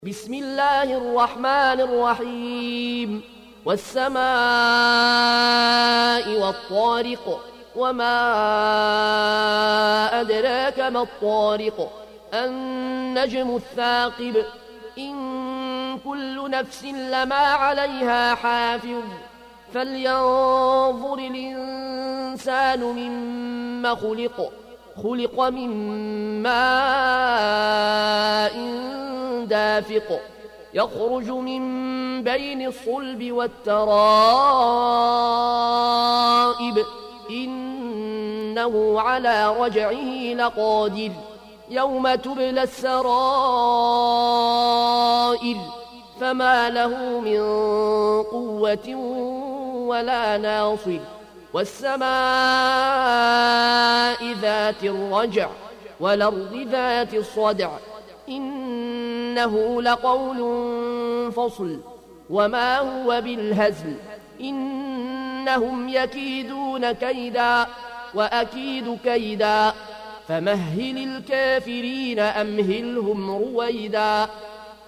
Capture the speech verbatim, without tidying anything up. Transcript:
بسم الله الرحمن الرحيم والسماء والطارق وما أدراك ما الطارق النجم الثاقب إن كل نفس لما عليها حافظ فلينظر الإنسان مما خلق خلق من ماء دافق يخرج من بين الصلب والترائب إنه على رجعه لقادر يوم تبلى السرائر فما له من قوة ولا ناصر والسماء ذات الرجع والأرض ذات الصدع إنه لقول فصل وما هو بالهزل إنهم يكيدون كيدا وأكيد كيدا فمهل الكافرين أمهلهم رويدا